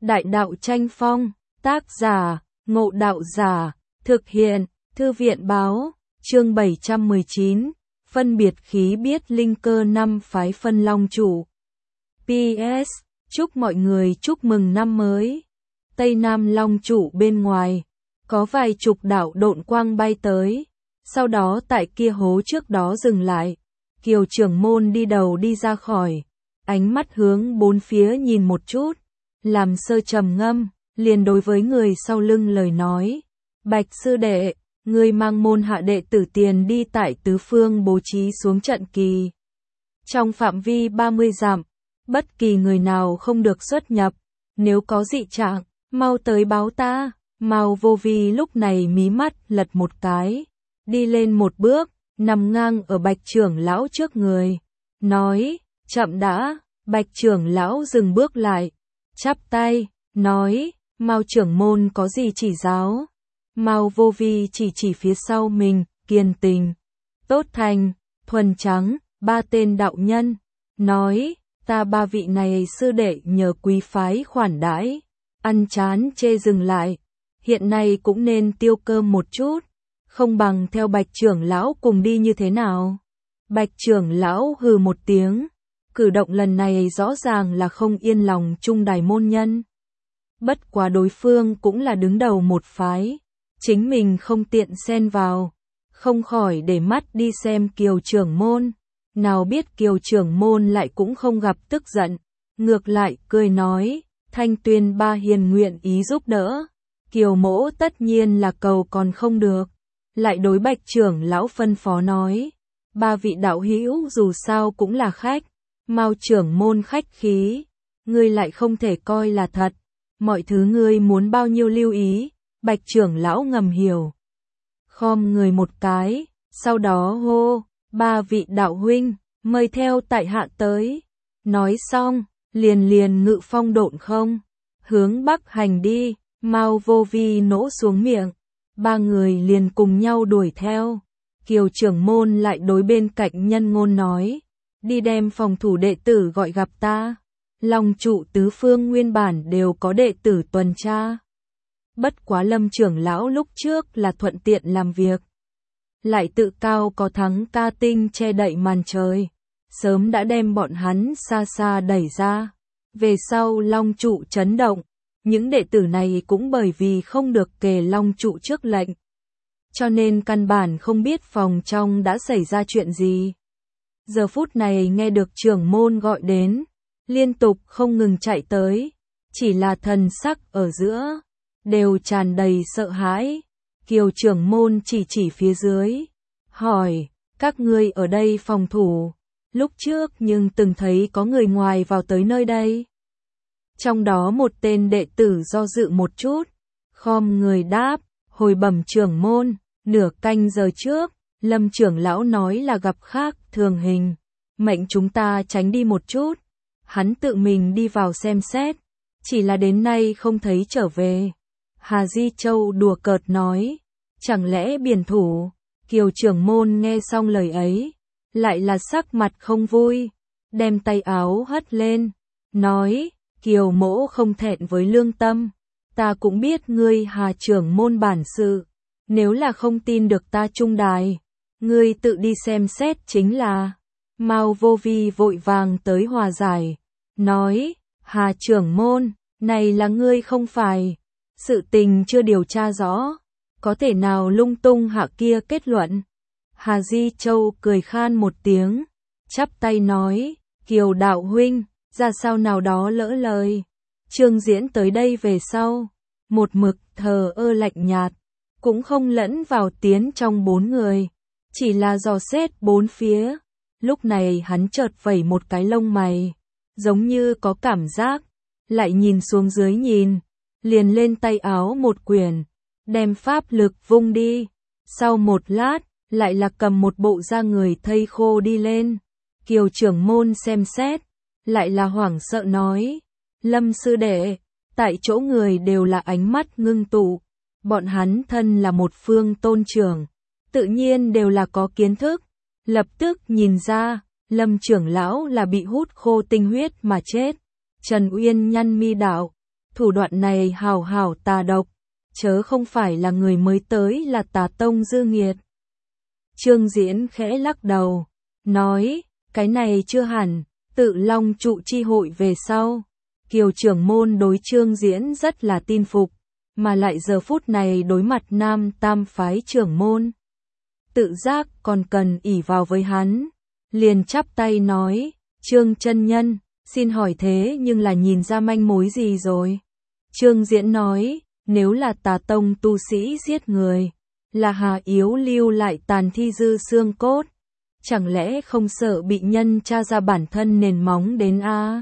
Đại đạo tranh phong, tác giả, Ngộ Đạo Giả, thực hiện, Thư viện báo, chương 719, phân biệt khí biết linh cơ 5 phái phân long chủ. PS, chúc mọi người chúc mừng năm mới. Tây Nam Long chủ bên ngoài, có vài chục đạo độn quang bay tới, sau đó tại kia hố trước đó dừng lại. Kiều trưởng môn đi đầu đi ra khỏi, ánh mắt hướng bốn phía nhìn một chút, làm sơ trầm ngâm, liền đối với người sau lưng lời nói. Bạch sư đệ, người mang môn hạ đệ tử tiền đi tại tứ phương bố trí xuống trận kỳ. Trong phạm vi 30 dặm, bất kỳ người nào không được xuất nhập, nếu có dị trạng, mau tới báo ta. Mao Vô Vi lúc này mí mắt lật một cái, đi lên một bước, nằm ngang ở Bạch trưởng lão trước người, nói, chậm đã. Bạch trưởng lão dừng bước lại, chắp tay, nói, Mao trưởng môn có gì chỉ giáo? Mao Vô Vi chỉ phía sau mình, Kiên Tình, Tốt Thành, Thuần Trắng, ba tên đạo nhân, nói, ta ba vị này sư đệ nhờ quý phái khoản đãi, ăn chán chê dừng lại, hiện nay cũng nên tiêu cơm một chút, không bằng theo Bạch trưởng lão cùng đi như thế nào? Bạch trưởng lão hừ một tiếng, cử động lần này rõ ràng là không yên lòng Trung Đài môn nhân. Bất quá đối phương cũng là đứng đầu một phái, chính mình không tiện xen vào, không khỏi để mắt đi xem Kiều trưởng môn. Nào biết Kiều trưởng môn lại cũng không gặp tức giận, ngược lại cười nói, Thanh Tuyên ba hiền nguyện ý giúp đỡ. Kiều mỗ tất nhiên là cầu còn không được, lại đối Bạch trưởng lão phân phó nói, ba vị đạo hữu dù sao cũng là khách, Mao trưởng môn khách khí, ngươi lại không thể coi là thật, mọi thứ ngươi muốn bao nhiêu lưu ý. Bạch trưởng lão ngầm hiểu, khom người một cái, sau đó hô, ba vị đạo huynh, mời theo tại hạ tới. Nói xong, liền ngự phong độn không, hướng bắc hành đi. Mao Vô Vi nỗ xuống miệng, ba người liền cùng nhau đuổi theo. Kiều trưởng môn lại đối bên cạnh Nhân Ngôn nói, đi đem phòng thủ đệ tử gọi gặp ta. Long trụ tứ phương nguyên bản đều có đệ tử tuần tra. Bất quá Lâm trưởng lão lúc trước là thuận tiện làm việc, lại tự cao có thắng ca tinh che đậy màn trời, sớm đã đem bọn hắn xa xa đẩy ra. Về sau Long trụ chấn động, những đệ tử này cũng bởi vì không được kề Long trụ trước lệnh, cho nên căn bản không biết phòng trong đã xảy ra chuyện gì. Giờ phút này nghe được trưởng môn gọi đến, liên tục không ngừng chạy tới, chỉ là thần sắc ở giữa đều tràn đầy sợ hãi. Kiều trưởng môn chỉ phía dưới, hỏi, các ngươi ở đây phòng thủ, lúc trước nhưng từng thấy có người ngoài vào tới nơi đây. Trong đó một tên đệ tử do dự một chút, khom người đáp, hồi bẩm trưởng môn, nửa canh giờ trước, Lâm trưởng lão nói là gặp khác thường hình, mệnh chúng ta tránh đi một chút. Hắn tự mình đi vào xem xét, chỉ là đến nay không thấy trở về. Hà Di Châu đùa cợt nói, chẳng lẽ biển thủ? Kiều trưởng môn nghe xong lời ấy, lại là sắc mặt không vui, đem tay áo hất lên, nói, Kiều mỗ không thẹn với lương tâm, ta cũng biết ngươi Hà trưởng môn bản sự, nếu là không tin được ta Trung Đài, ngươi tự đi xem xét chính là. Mao Vô Vi vội vàng tới hòa giải, nói, Hà trưởng môn, này là ngươi không phải, sự tình chưa điều tra rõ, có thể nào lung tung hạ kia kết luận. Hà Di Châu cười khan một tiếng, chắp tay nói, Kiều đạo huynh, ra sao nào đó lỡ lời. Trương Diễn tới đây về sau, một mực thờ ơ lạnh nhạt, cũng không lẫn vào tiến trong bốn người, chỉ là dò xét bốn phía. Lúc này hắn chợt vẩy một cái lông mày, giống như có cảm giác, lại nhìn xuống dưới nhìn, liền lên tay áo một quyển, đem pháp lực vung đi. Sau một lát, lại là cầm một bộ da người thây khô đi lên. Kiều trưởng môn xem xét, lại là hoảng sợ nói, Lâm sư đệ, tại chỗ người đều là ánh mắt ngưng tụ, bọn hắn thân là một phương tôn trưởng, tự nhiên đều là có kiến thức, lập tức nhìn ra, Lâm trưởng lão là bị hút khô tinh huyết mà chết. Trần Uyên nhăn mi đạo, thủ đoạn này hảo hảo tà độc, chớ không phải là người mới tới là tà tông dư nghiệt. Trương Diễn khẽ lắc đầu, nói, cái này chưa hẳn, Tự Long trụ chi hội về sau. Kiều trưởng môn đối Trương Diễn rất là tin phục, mà lại giờ phút này đối mặt Nam Tam phái trưởng môn. Tự giác còn cần ỷ vào với hắn, liền chắp tay nói, Trương chân nhân, xin hỏi thế nhưng là nhìn ra manh mối gì rồi? Trương Diễn nói, nếu là tà tông tu sĩ giết người, là hà yếu lưu lại tàn thi dư xương cốt, chẳng lẽ không sợ bị nhân tra ra bản thân nền móng đến a?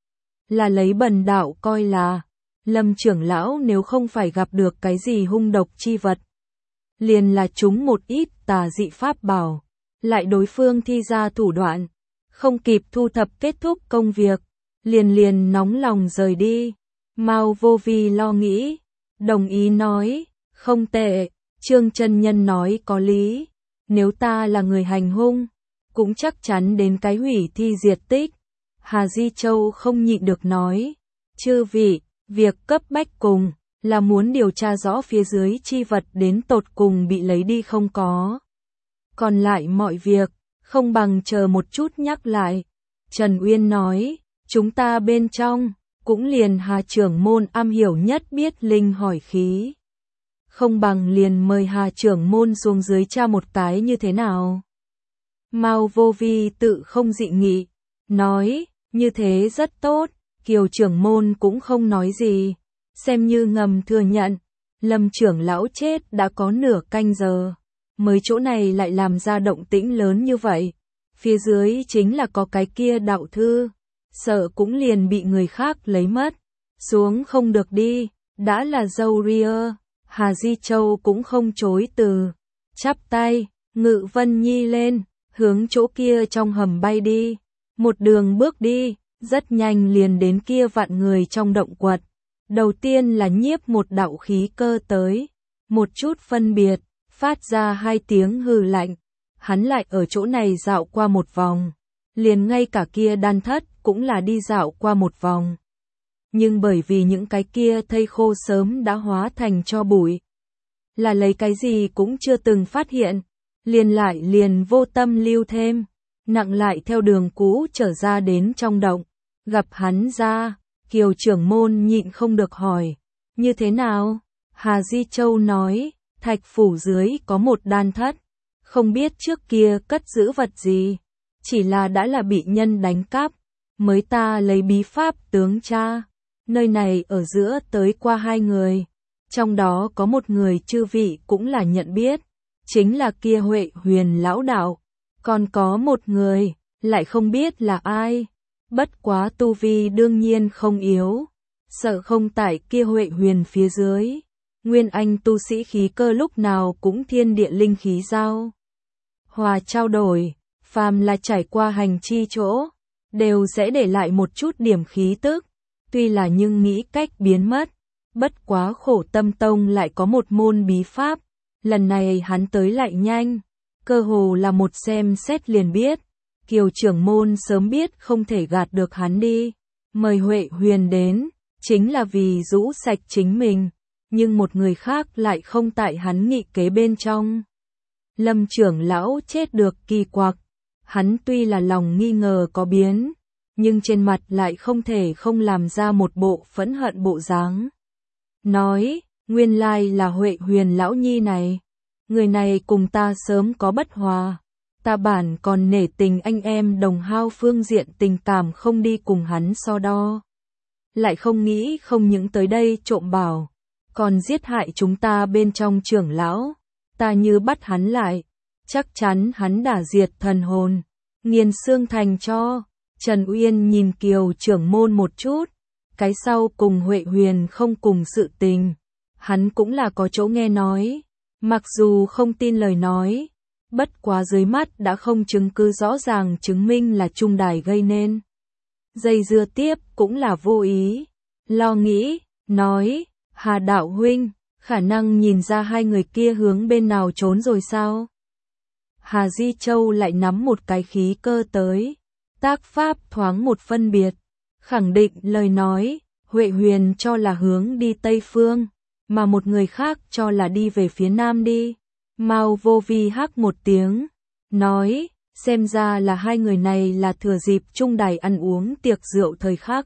Là lấy bần đạo coi là, Lâm trưởng lão nếu không phải gặp được cái gì hung độc chi vật, liền là chúng một ít tà dị pháp bảo, lại đối phương thi ra thủ đoạn, không kịp thu thập kết thúc công việc, liền nóng lòng rời đi. Mao Vô Vi lo nghĩ, đồng ý nói, không tệ, Trương chân nhân nói có lý, nếu ta là người hành hung, cũng chắc chắn đến cái hủy thi diệt tích. Hà Di Châu không nhịn được nói, chư vị, việc cấp bách cùng là muốn điều tra rõ phía dưới chi vật đến tột cùng bị lấy đi không có. Còn lại mọi việc, không bằng chờ một chút nhắc lại. Trần Uyên nói, chúng ta bên trong, cũng liền Hà trưởng môn am hiểu nhất biết linh hỏi khí. Không bằng liền mời Hà trưởng môn xuống dưới tra một cái như thế nào. Mao Vô Vi tự không dị nghị, nói, như thế rất tốt, Kiều trưởng môn cũng không nói gì, xem như ngầm thừa nhận, Lâm trưởng lão chết đã có nửa canh giờ, mới chỗ này lại làm ra động tĩnh lớn như vậy, phía dưới chính là có cái kia đạo thư, sợ cũng liền bị người khác lấy mất, xuống không được đi, đã là dâu ria. Hà Di Châu cũng không chối từ, chắp tay, Ngự Vân Nhi lên, hướng chỗ kia trong hầm bay đi, một đường bước đi, rất nhanh liền đến kia vạn người trong động quật. Đầu tiên là nhiếp một đạo khí cơ tới, một chút phân biệt, phát ra hai tiếng hừ lạnh, hắn lại ở chỗ này dạo qua một vòng, liền ngay cả kia đan thất cũng là đi dạo qua một vòng. Nhưng bởi vì những cái kia thây khô sớm đã hóa thành tro bụi, là lấy cái gì cũng chưa từng phát hiện, liền vô tâm lưu thêm, nặng lại theo đường cũ trở ra đến trong động, gặp hắn ra, Kiều trưởng môn nhịn không được hỏi, như thế nào? Hà Di Châu nói, thạch phủ dưới có một đan thất, không biết trước kia cất giữ vật gì, chỉ là đã là bị nhân đánh cắp, mới ta lấy bí pháp tướng tra. Nơi này ở giữa tới qua hai người, trong đó có một người chư vị cũng là nhận biết, chính là kia Huệ Huyền lão đạo, còn có một người, lại không biết là ai, bất quá tu vi đương nhiên không yếu, sợ không tại kia Huệ Huyền phía dưới, nguyên anh tu sĩ khí cơ lúc nào cũng thiên địa linh khí giao hòa trao đổi, phàm là trải qua hành chi chỗ, đều sẽ để lại một chút điểm khí tức. Tuy là nhưng nghĩ cách biến mất, bất quá Khổ Tâm Tông lại có một môn bí pháp, lần này hắn tới lại nhanh, cơ hồ là một xem xét liền biết, Kiều trưởng môn sớm biết không thể gạt được hắn đi, mời Huệ Huyền đến, chính là vì rũ sạch chính mình, nhưng một người khác lại không tại hắn nghị kế bên trong. Lâm trưởng lão chết được kỳ quặc, hắn tuy là lòng nghi ngờ có biến, nhưng trên mặt lại không thể không làm ra một bộ phẫn hận bộ dáng. Nói, nguyên lai là Huệ Huyền lão nhi này, người này cùng ta sớm có bất hòa, ta bản còn nể tình anh em đồng hao phương diện tình cảm không đi cùng hắn so đo. Lại không nghĩ không những tới đây trộm bảo, còn giết hại chúng ta bên trong trưởng lão, ta như bắt hắn lại, chắc chắn hắn đã diệt thần hồn, nghiền xương thành cho. Trần Uyên nhìn Kiều trưởng môn một chút, cái sau cùng Huệ Huyền không cùng sự tình, hắn cũng là có chỗ nghe nói, mặc dù không tin lời nói, bất quá dưới mắt đã không chứng cứ rõ ràng chứng minh là trung đài gây nên. Dây dưa tiếp cũng là vô ý, lo nghĩ, nói, Hà đạo huynh, khả năng nhìn ra hai người kia hướng bên nào trốn rồi sao? Hà Di Châu lại nắm một cái khí cơ tới. Tác pháp thoáng một phân biệt, khẳng định lời nói, Huệ Huyền cho là hướng đi Tây Phương, mà một người khác cho là đi về phía Nam đi. Mao Vô Vi hắc một tiếng, nói, xem ra là hai người này là thừa dịp chung đài ăn uống tiệc rượu thời khắc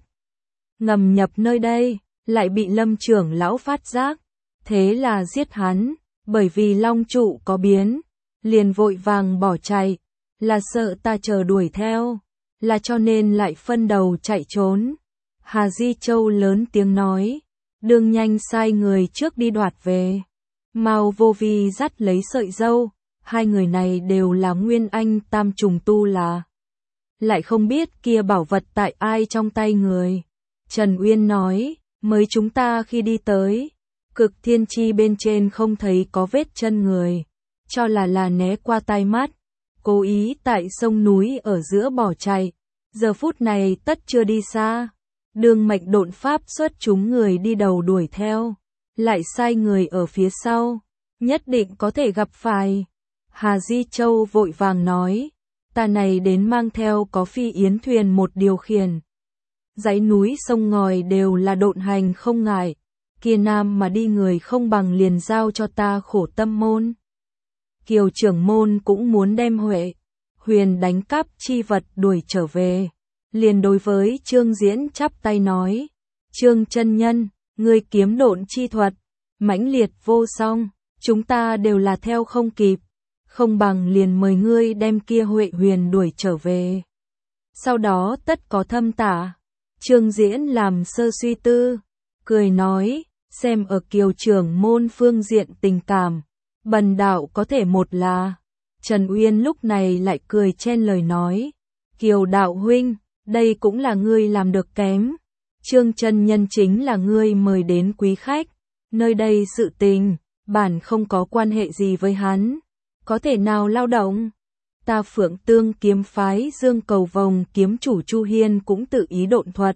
ngầm nhập nơi đây, lại bị Lâm trưởng lão phát giác, thế là giết hắn, bởi vì long trụ có biến, liền vội vàng bỏ chạy, là sợ ta chờ đuổi theo, là cho nên lại phân đầu chạy trốn. Hà Di Châu lớn tiếng nói, đương nhanh sai người trước đi đoạt về. Mao Vô Vi dắt lấy sợi dâu, hai người này đều là nguyên anh tam trùng tu là. Lại không biết kia bảo vật tại ai trong tay người. Trần Uyên nói, mới chúng ta khi đi tới, Cực Thiên Chi bên trên không thấy có vết chân người, cho là né qua tai mắt, cố ý tại sông núi ở giữa bỏ chạy, giờ phút này tất chưa đi xa. Đường Mệnh độn pháp xuất chúng người đi đầu đuổi theo, lại sai người ở phía sau, nhất định có thể gặp phải. Hà Di Châu vội vàng nói, ta này đến mang theo có phi yến thuyền một điều khiển. Dãy núi sông ngòi đều là độn hành không ngại, kia Nam mà đi người không bằng liền giao cho ta Khổ Tâm môn. Kiều trưởng môn cũng muốn đem Huệ Huyền đánh cắp chi vật đuổi trở về. Liền đối với Trương Diễn chắp tay nói, Trương chân nhân, ngươi kiếm độn chi thuật, mãnh liệt vô song, chúng ta đều là theo không kịp, không bằng liền mời ngươi đem kia Huệ Huyền đuổi trở về. Sau đó tất có thâm tả. Trương Diễn làm sơ suy tư, cười nói, xem ở Kiều trưởng môn phương diện tình cảm, bần đạo có thể một là. Trần Uyên lúc này lại cười chen lời nói, Kiều đạo huynh, đây cũng là ngươi làm được kém. Trương chân nhân chính là ngươi mời đến quý khách, nơi đây sự tình, bản không có quan hệ gì với hắn, có thể nào lao động. Ta Phượng Tương kiếm phái Dương Cầu Vòng kiếm chủ Chu Hiên cũng tự ý độn thuật.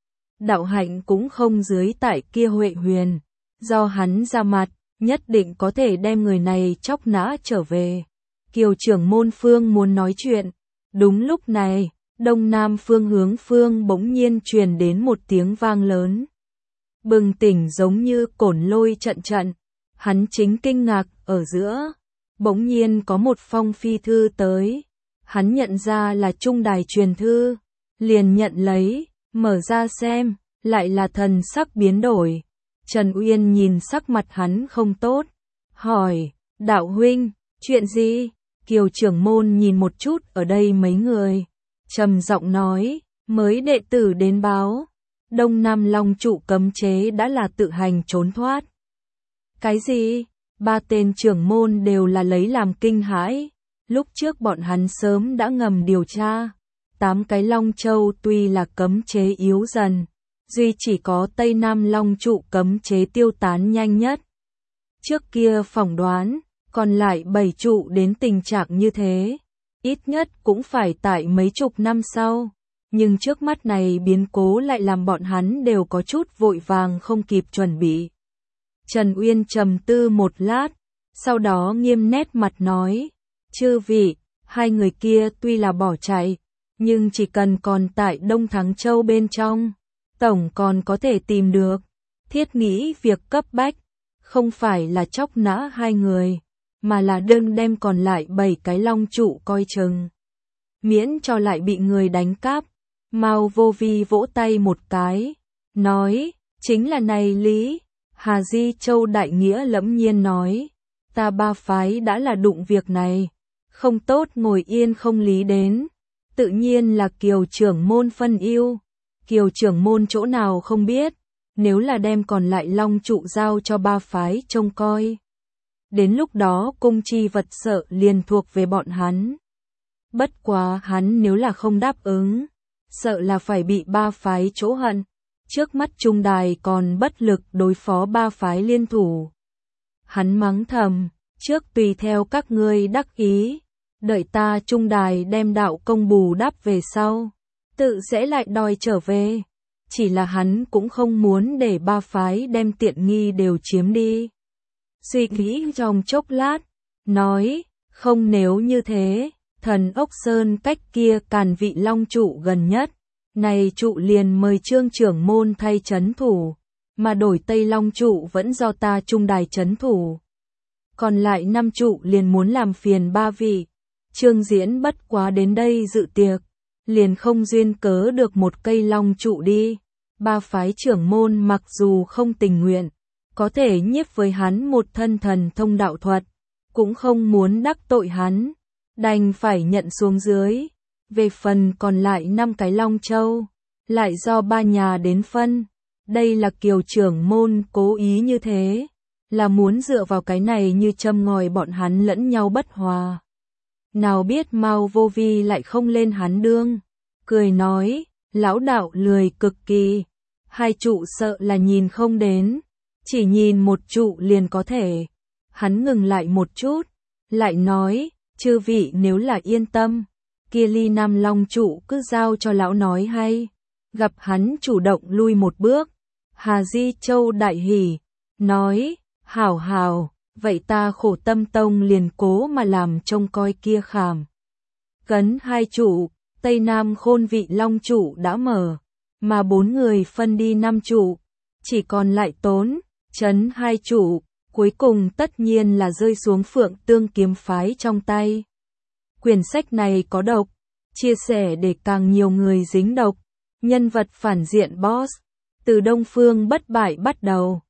Đạo hạnh cũng không dưới tại kia Huệ Huyền, do hắn ra mặt, nhất định có thể đem người này chóc nã trở về. Kiều trưởng môn phương muốn nói chuyện, đúng lúc này, đông nam phương hướng phương bỗng nhiên truyền đến một tiếng vang lớn. Bừng tỉnh giống như cổn lôi trận trận, hắn chính kinh ngạc ở giữa. Bỗng nhiên có một phong phi thư tới, hắn nhận ra là trung đài truyền thư, liền nhận lấy, mở ra xem, lại là thần sắc biến đổi. Trần Uyên nhìn sắc mặt hắn không tốt, hỏi, đạo huynh, chuyện gì? Kiều trưởng môn nhìn một chút ở đây mấy người, trầm giọng nói, mới đệ tử đến báo, Đông Nam Long trụ cấm chế đã là tự hành trốn thoát. Cái gì? Ba tên trưởng môn đều là lấy làm kinh hãi, lúc trước bọn hắn sớm đã ngầm điều tra, 8 cái Long Châu tuy là cấm chế yếu dần, duy chỉ có Tây Nam Long trụ cấm chế tiêu tán nhanh nhất. Trước kia phỏng đoán, còn lại 7 trụ đến tình trạng như thế, ít nhất cũng phải tại mấy chục năm sau, nhưng trước mắt này biến cố lại làm bọn hắn đều có chút vội vàng không kịp chuẩn bị. Trần Uyên trầm tư một lát, sau đó nghiêm nét mặt nói, chư vị, hai người kia tuy là bỏ chạy, nhưng chỉ cần còn tại Đông Thắng Châu bên trong, tổng còn có thể tìm được. Thiết nghĩ việc cấp bách, không phải là chóc nã hai người, mà là đừng đem còn lại 7 cái long trụ coi chừng. Miễn cho lại bị người đánh cắp. Mao Vô Vi vỗ tay một cái, nói, chính là này lý. Hà Di Châu đại nghĩa lẫm nhiên nói, ta ba phái đã là đụng việc này, không tốt ngồi yên không lý đến, tự nhiên là Kiều trưởng môn phân ưu. Kiều trưởng môn chỗ nào không biết, nếu là đem còn lại long trụ giao cho ba phái trông coi, đến lúc đó cung chi vật sợ liền thuộc về bọn hắn. Bất quá hắn nếu là không đáp ứng, sợ là phải bị ba phái chỗ hận. Trước mắt trung đài còn bất lực đối phó ba phái liên thủ. Hắn mắng thầm, trước tùy theo các ngươi đắc ý, đợi ta trung đài đem đạo công bù đắp về sau, tự sẽ lại đòi trở về. Chỉ là hắn cũng không muốn để ba phái đem tiện nghi đều chiếm đi. Suy nghĩ trong chốc lát, nói, không nếu như thế, thần ốc sơn cách kia Càn Vị long trụ gần nhất, này trụ liền mời Trương trưởng môn thay trấn thủ, mà đổi Tây Long trụ vẫn do ta trung đài trấn thủ. Còn lại 5 trụ liền muốn làm phiền 3 vị. Trương Diễn bất quá đến đây dự tiệc, liền không duyên cớ được một cây long trụ đi. 3 phái trưởng môn mặc dù không tình nguyện, có thể nhiếp với hắn một thân thần thông đạo thuật, cũng không muốn đắc tội hắn, đành phải nhận xuống dưới. Về phần còn lại 5 cái long châu, lại do 3 nhà đến phân. Đây là Kiều trưởng môn cố ý như thế, là muốn dựa vào cái này như châm ngòi bọn hắn lẫn nhau bất hòa. Nào biết Mao Vô Vi lại không lên hắn đương, cười nói, lão đạo lười cực kỳ, 2 trụ sợ là nhìn không đến, chỉ nhìn 1 trụ liền có thể. Hắn ngừng lại một chút, lại nói, chư vị nếu là yên tâm, kia ly nam long trụ cứ giao cho lão nói hay. Gặp hắn chủ động lui một bước, Hà Di Châu đại hỉ, nói, hảo hảo, vậy ta Khổ Tâm Tông liền cố mà làm trông coi kia khảm. Cấn 2 trụ, Tây Nam Khôn Vị long trụ đã mở, mà 4 người phân đi 5 trụ, chỉ còn lại Tốn, Trấn 2 trụ, cuối cùng tất nhiên là rơi xuống Phượng Tương kiếm phái trong tay. Quyển sách này có độc, chia sẻ để càng nhiều người dính độc. Nhân vật phản diện boss, từ Đông Phương bất bại bắt đầu.